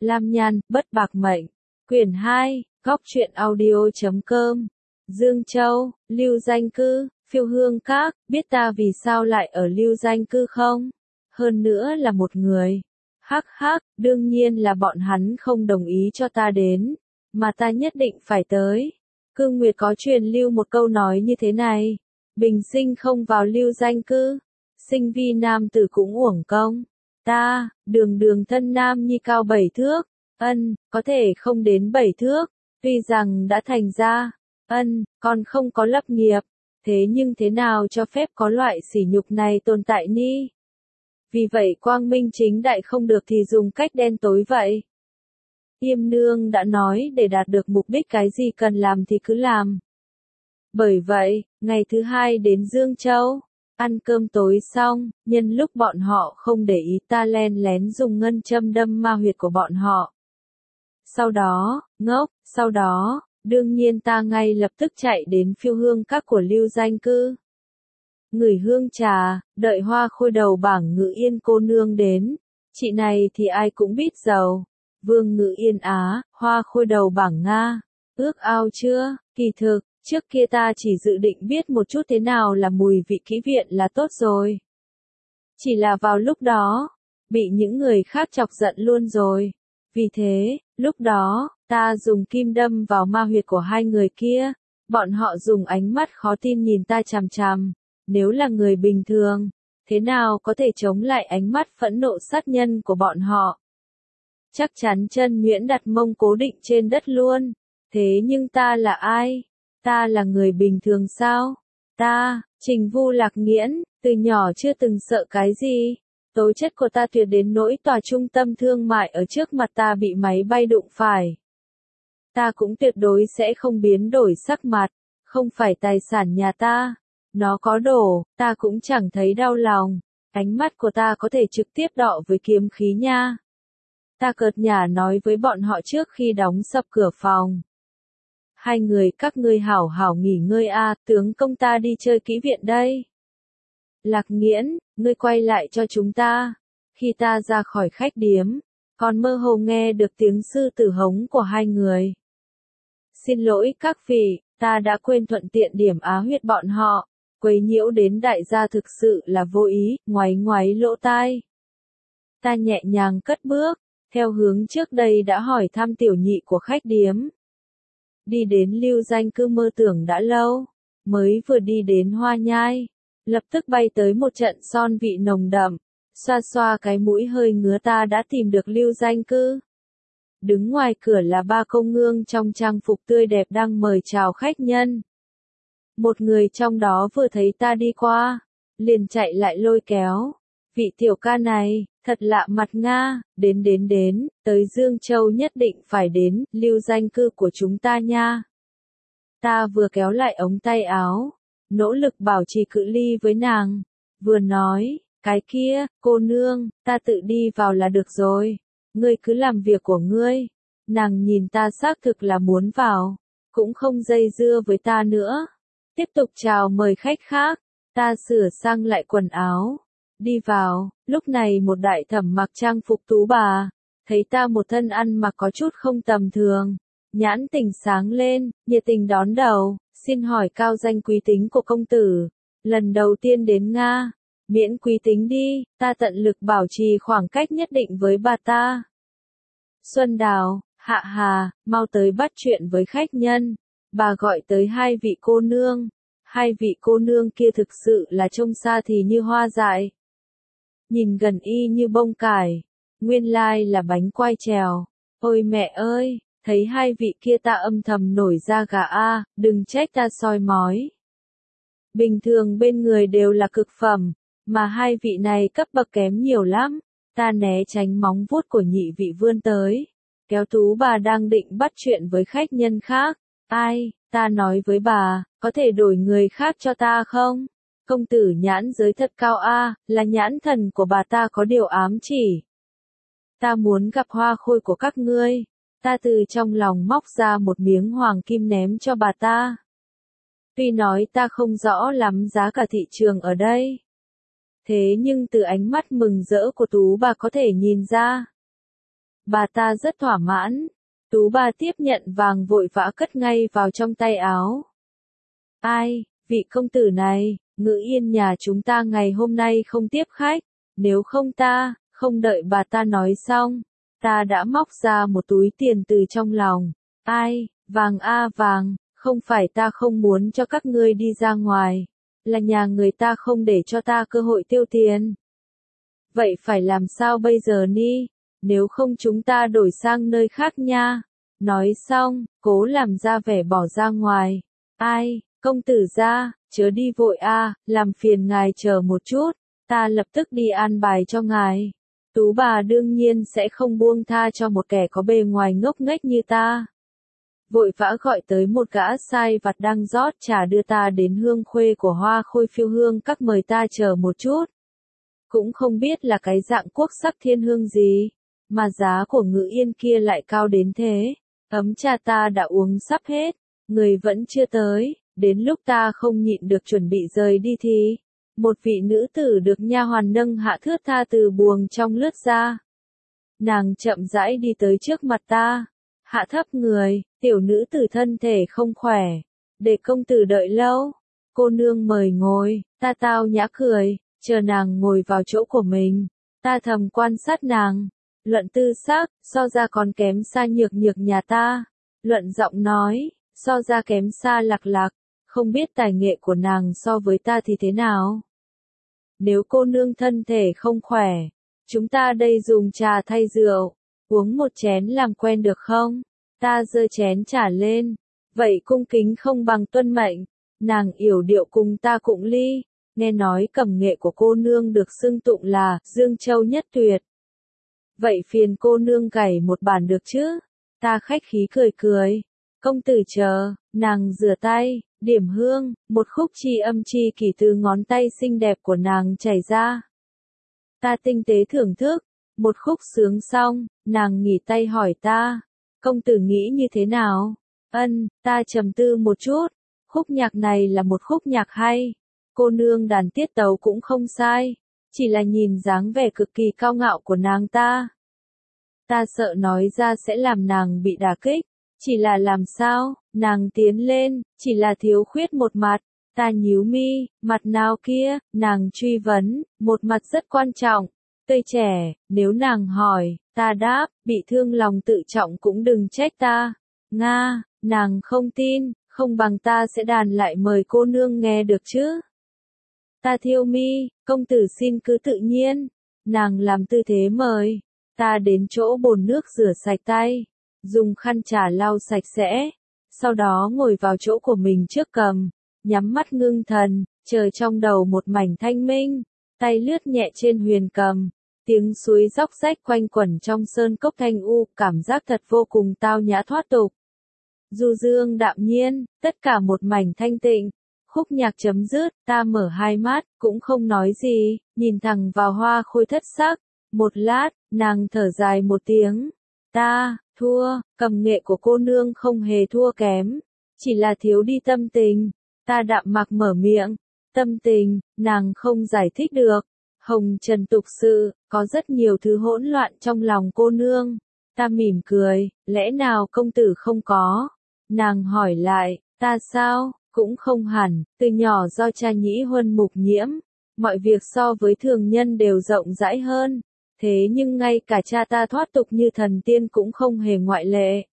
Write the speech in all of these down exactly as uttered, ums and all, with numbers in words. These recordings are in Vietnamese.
Lam Nhan, Bất Bạc Mệnh. Quyển hai, Góc truyện audio chấm com. Dương Châu, Lưu Danh Cư, Phiêu Hương Các, biết ta vì sao lại ở Lưu Danh Cư không? Hơn nữa là một người. Hắc hắc, đương nhiên là bọn hắn không đồng ý cho ta đến, mà ta nhất định phải tới. Cương Nguyệt có truyền lưu một câu nói như thế này: bình sinh không vào Lưu Danh Cư, sinh vi nam tử cũng uổng công. Ta, đường đường thân nam nhi cao bảy thước, ân, có thể không đến bảy thước, tuy rằng đã thành ra, ân, còn không có lập nghiệp, thế nhưng thế nào cho phép có loại sỉ nhục này tồn tại ni? Vì vậy quang minh chính đại không được thì dùng cách đen tối vậy. Yêm nương đã nói để đạt được mục đích cái gì cần làm thì cứ làm. Bởi vậy, ngày thứ hai đến Dương Châu, ăn cơm tối xong, nhân lúc bọn họ không để ý ta len lén dùng ngân châm đâm ma huyệt của bọn họ. Sau đó, ngốc, sau đó, đương nhiên ta ngay lập tức chạy đến Phiêu Hương Các của Lưu Danh Cư. Ngửi hương trà, đợi Hoa Khôi đầu bảng Ngự Yên cô nương đến, chị này thì ai cũng biết giàu. Vương Ngự Yên á, Hoa Khôi đầu bảng Nga, ước ao chưa? Kỳ thực, trước kia ta chỉ dự định biết một chút thế nào là mùi vị kỹ viện là tốt rồi. Chỉ là vào lúc đó, bị những người khác chọc giận luôn rồi. Vì thế, lúc đó, ta dùng kim đâm vào ma huyệt của hai người kia, bọn họ dùng ánh mắt khó tin nhìn ta chằm chằm. Nếu là người bình thường, thế nào có thể chống lại ánh mắt phẫn nộ sát nhân của bọn họ? Chắc chắn chân nhuyễn đặt mông cố định trên đất luôn. Thế nhưng ta là ai? Ta là người bình thường sao? Ta, Trình Vu Lạc Nghiễn, từ nhỏ chưa từng sợ cái gì. Tố chất của ta tuyệt đến nỗi tòa trung tâm thương mại ở trước mặt ta bị máy bay đụng phải. Ta cũng tuyệt đối sẽ không biến đổi sắc mặt, không phải tài sản nhà ta. Nó có đổ, ta cũng chẳng thấy đau lòng. Ánh mắt của ta có thể trực tiếp đọ với kiếm khí nha. Ta cợt nhả nói với bọn họ trước khi đóng sập cửa phòng. Hai người các ngươi hảo hảo nghỉ ngơi a, tướng công ta đi chơi kỹ viện đây. Lạc Nghiễn, ngươi quay lại cho chúng ta. Khi ta ra khỏi khách điếm, còn mơ hồ nghe được tiếng sư tử hống của hai người. Xin lỗi các vị, ta đã quên thuận tiện điểm á huyệt bọn họ. Quấy nhiễu đến đại gia thực sự là vô ý, ngoáy ngoáy lỗ tai. Ta nhẹ nhàng cất bước, theo hướng trước đây đã hỏi thăm tiểu nhị của khách điếm. Đi đến Lưu Danh Cư mơ tưởng đã lâu, mới vừa đi đến Hoa Nhai, lập tức bay tới một trận son vị nồng đậm, xoa xoa cái mũi hơi ngứa ta đã tìm được Lưu Danh Cư. Đứng ngoài cửa là ba cô nương trong trang phục tươi đẹp đang mời chào khách nhân. Một người trong đó vừa thấy ta đi qua, liền chạy lại lôi kéo. Vị tiểu ca này, thật lạ mặt Nga, đến đến đến, tới Dương Châu nhất định phải đến, Lưu Danh Cư của chúng ta nha. Ta vừa kéo lại ống tay áo, nỗ lực bảo trì cự ly với nàng, vừa nói, cái kia, cô nương, ta tự đi vào là được rồi, ngươi cứ làm việc của ngươi. Nàng nhìn ta xác thực là muốn vào, cũng không dây dưa với ta nữa. Tiếp tục chào mời khách khác, ta sửa sang lại quần áo, đi vào, lúc này một đại thẩm mặc trang phục tú bà, thấy ta một thân ăn mặc có chút không tầm thường, nhãn tình sáng lên, nhiệt tình đón đầu, xin hỏi cao danh quý tính của công tử, lần đầu tiên đến Nga, miễn quý tính đi, ta tận lực bảo trì khoảng cách nhất định với bà ta. Xuân Đào, Hạ Hà, mau tới bắt chuyện với khách nhân. Bà gọi tới hai vị cô nương, hai vị cô nương kia thực sự là trông xa thì như hoa dại. Nhìn gần y như bông cải, nguyên lai là bánh quai trèo. Ôi mẹ ơi, thấy hai vị kia ta âm thầm nổi da gà a, đừng trách ta soi mói. Bình thường bên người đều là cực phẩm, mà hai vị này cấp bậc kém nhiều lắm. Ta né tránh móng vuốt của nhị vị vươn tới, kéo tú bà đang định bắt chuyện với khách nhân khác. Ai, ta nói với bà, có thể đổi người khác cho ta không? Công tử nhãn giới thật cao a, là nhãn thần của bà ta có điều ám chỉ. Ta muốn gặp Hoa Khôi của các ngươi. Ta từ trong lòng móc ra một miếng hoàng kim ném cho bà ta. Tuy nói ta không rõ lắm giá cả thị trường ở đây. Thế nhưng từ ánh mắt mừng rỡ của tú bà có thể nhìn ra. bà ta rất thỏa mãn. Tú bà tiếp nhận vàng vội vã cất ngay vào trong tay áo. Ai, vị công tử này, Ngự Yên nhà chúng ta ngày hôm nay không tiếp khách, nếu không ta, không đợi bà ta nói xong, ta đã móc ra một túi tiền từ trong lòng. Ai, vàng a vàng, không phải ta không muốn cho các ngươi đi ra ngoài, là nhà người ta không để cho ta cơ hội tiêu tiền. Vậy phải làm sao bây giờ ni, nếu không chúng ta đổi sang nơi khác nha. Nói xong, cố làm ra vẻ bỏ ra ngoài. Ai, công tử gia, chớ đi vội a, làm phiền ngài chờ một chút, ta lập tức đi an bài cho ngài. Tú bà đương nhiên sẽ không buông tha cho một kẻ có bề ngoài ngốc nghếch như ta. Vội vã gọi tới một gã sai vặt đang rót trà đưa ta đến hương khuê của Hoa Khôi Phiêu Hương Các, mời ta chờ một chút. Cũng không biết là cái dạng quốc sắc thiên hương gì, mà giá của Ngự Yên kia lại cao đến thế. Ấm trà ta đã uống sắp hết, người vẫn chưa tới, đến lúc ta không nhịn được chuẩn bị rời đi thì một vị nữ tử được nha hoàn nâng hạ thướt tha từ buồng trong lướt ra. Nàng chậm rãi đi tới trước mặt ta, hạ thấp người, tiểu nữ tử thân thể không khỏe, để công tử đợi lâu. Cô nương mời ngồi, ta tao nhã cười, chờ nàng ngồi vào chỗ của mình, ta thầm quan sát nàng. Luận tư sắc, so ra còn kém xa nhược nhược nhà ta. Luận giọng nói, so ra kém xa lạc lạc, không biết tài nghệ của nàng so với ta thì thế nào. Nếu cô nương thân thể không khỏe, chúng ta đây dùng trà thay rượu, uống một chén làm quen được không? Ta giơ chén trà lên, vậy cung kính không bằng tuân mệnh. Nàng yểu điệu cùng ta cụng ly, nghe nói cẩm nghệ của cô nương được xưng tụng là Dương Châu nhất tuyệt. Vậy phiền cô nương gảy một bản được chứ? Ta khách khí cười cười. Công tử chờ, nàng rửa tay, điểm hương, một khúc chi âm chi kỷ từ ngón tay xinh đẹp của nàng chảy ra. Ta tinh tế thưởng thức, một khúc sướng xong, nàng nghỉ tay hỏi ta, công tử nghĩ như thế nào? Ân, ta trầm tư một chút, khúc nhạc này là một khúc nhạc hay, cô nương đàn tiết tấu cũng không sai. Chỉ là nhìn dáng vẻ cực kỳ cao ngạo của nàng ta. Ta sợ nói ra sẽ làm nàng bị đả kích. Chỉ là làm sao, nàng tiến lên, chỉ là thiếu khuyết một mặt. Ta nhíu mi, mặt nào kia, nàng truy vấn, một mặt rất quan trọng. Tươi trẻ, nếu nàng hỏi, ta đáp, bị thương lòng tự trọng cũng đừng trách ta. Nga, nàng không tin, không bằng ta sẽ đàn lại mời cô nương nghe được chứ. Ta thiêu mi, công tử xin cứ tự nhiên. Nàng làm tư thế mời. Ta đến chỗ bồn nước rửa sạch tay, dùng khăn trà lau sạch sẽ, sau đó ngồi vào chỗ của mình trước cầm, nhắm mắt ngưng thần, chờ trong đầu một mảnh thanh minh, tay lướt nhẹ trên huyền cầm, tiếng suối róc rách quanh quẩn trong sơn cốc thanh u, cảm giác thật vô cùng tao nhã thoát tục. Du dương đạm nhiên, tất cả một mảnh thanh tịnh. Khúc nhạc chấm dứt, ta mở hai mắt, cũng không nói gì, nhìn thẳng vào Hoa Khôi thất sắc. Một lát, nàng thở dài một tiếng. Ta, thua, cầm nghệ của cô nương không hề thua kém. Chỉ là thiếu đi tâm tình. Ta đạm mạc mở miệng. Tâm tình, nàng không giải thích được. Hồng trần tục sự, có rất nhiều thứ hỗn loạn trong lòng cô nương. Ta mỉm cười, lẽ nào công tử không có? Nàng hỏi lại, ta sao? Cũng không hẳn, từ nhỏ do cha nhĩ huân mục nhiễm, mọi việc so với thường nhân đều rộng rãi hơn, thế nhưng ngay cả cha ta thoát tục như thần tiên cũng không hề ngoại lệ.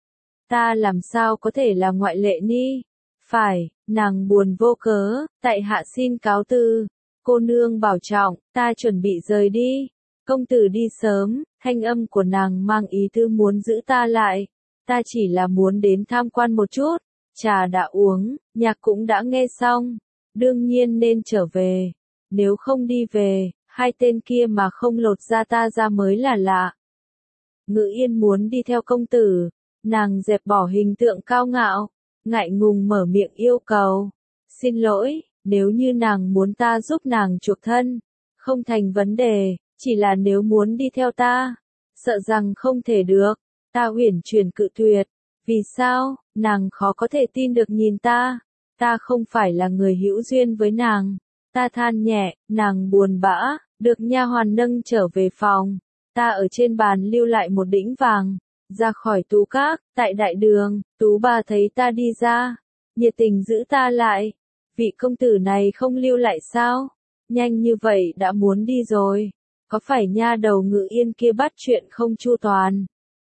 Ta làm sao có thể là ngoại lệ ni? Phải, nàng buồn vô cớ, tại hạ xin cáo từ. Cô nương bảo trọng, ta chuẩn bị rời đi. Công tử đi sớm, thanh âm của nàng mang ý tứ muốn giữ ta lại. Ta chỉ là muốn đến tham quan một chút. Trà đã uống, nhạc cũng đã nghe xong, đương nhiên nên trở về. Nếu không đi về, hai tên kia mà không lột ra ta ra mới là lạ. Ngự Yên muốn đi theo công tử, nàng dẹp bỏ hình tượng cao ngạo, ngại ngùng mở miệng yêu cầu. Xin lỗi, nếu như nàng muốn ta giúp nàng chuộc thân, không thành vấn đề, chỉ là nếu muốn đi theo ta, sợ rằng không thể được. Ta uyển chuyển cự tuyệt. Vì sao, nàng khó có thể tin được nhìn ta, ta không phải là người hữu duyên với nàng. Ta than nhẹ, nàng buồn bã, được nha hoàn nâng trở về phòng. Ta ở trên bàn lưu lại một đĩnh vàng, ra khỏi Tú Các, tại đại đường, Tú bà thấy ta đi ra, nhiệt tình giữ ta lại. Vị công tử này không lưu lại sao? Nhanh như vậy đã muốn đi rồi. Có phải nha đầu Ngự Yên kia bắt chuyện không chu toàn?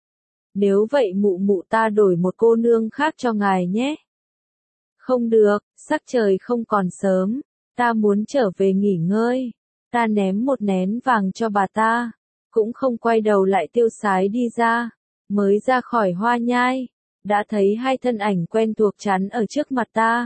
Nếu vậy mụ mụ ta đổi một cô nương khác cho ngài nhé. Không được, sắc trời không còn sớm, ta muốn trở về nghỉ ngơi. Ta ném một nén vàng cho bà ta, cũng không quay đầu lại tiêu sái đi ra. Mới ra khỏi hoa nhai, đã thấy hai thân ảnh quen thuộc chắn ở trước mặt ta.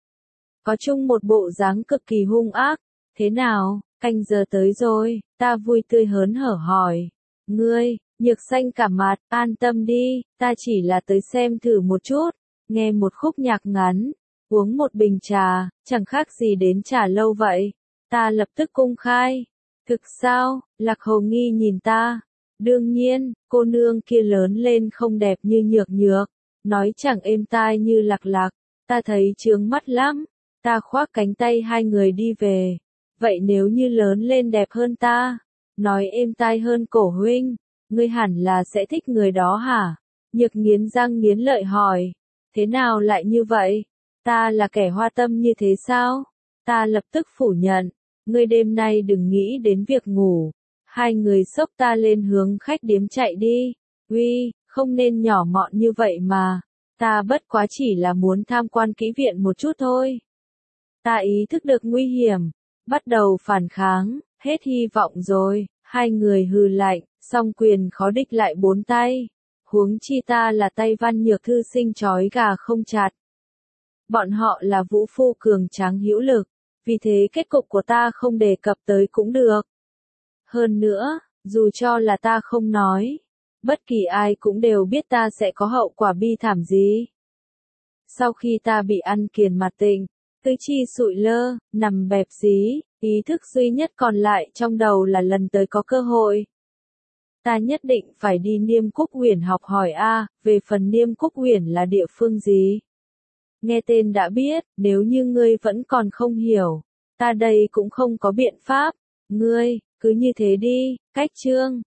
Có chung một bộ dáng cực kỳ hung ác. Thế nào, canh giờ tới rồi, ta vui tươi hớn hở hỏi. Ngươi, Nhược Xanh cả mặt, an tâm đi, ta chỉ là tới xem thử một chút, nghe một khúc nhạc ngắn, uống một bình trà, chẳng khác gì đến trà lâu vậy. Ta lập tức cung khai. Thực sao? Lạc Hầu nghi nhìn ta. Đương nhiên, cô nương kia lớn lên không đẹp như Nhược Nhược, nói chẳng êm tai như Lạc Lạc, ta thấy chướng mắt lắm. Ta khoác cánh tay hai người đi về. Vậy nếu như lớn lên đẹp hơn ta, nói êm tai hơn Cổ huynh, ngươi hẳn là sẽ thích người đó hả? Nhược nghiến răng nghiến lợi hỏi. Thế nào lại như vậy? Ta là kẻ hoa tâm như thế sao? Ta lập tức phủ nhận. Ngươi đêm nay đừng nghĩ đến việc ngủ. Hai người xốc ta lên hướng khách điếm chạy đi. Uy, không nên nhỏ mọn như vậy mà. Ta bất quá chỉ là muốn tham quan kỹ viện một chút thôi. Ta ý thức được nguy hiểm, bắt đầu phản kháng, hết hy vọng rồi. Hai người hừ lạnh, song quyền khó địch lại bốn tay. Huống chi ta là tay Văn Nhược thư sinh trói gà không chặt. Bọn họ là vũ phu cường tráng hữu lực, vì thế kết cục của ta không đề cập tới cũng được. Hơn nữa, dù cho là ta không nói, bất kỳ ai cũng đều biết ta sẽ có hậu quả bi thảm gì. Sau khi ta bị ăn kiền mặt tịnh, tứ chi sụi lơ, nằm bẹp dí, ý thức duy nhất còn lại trong đầu là lần tới có cơ hội. Ta nhất định phải đi Niêm Cúc Huyền học hỏi a, về phần Niêm Cúc Huyền là địa phương gì? Nghe tên đã biết, nếu như ngươi vẫn còn không hiểu, ta đây cũng không có biện pháp. Ngươi, cứ như thế đi, cách chương.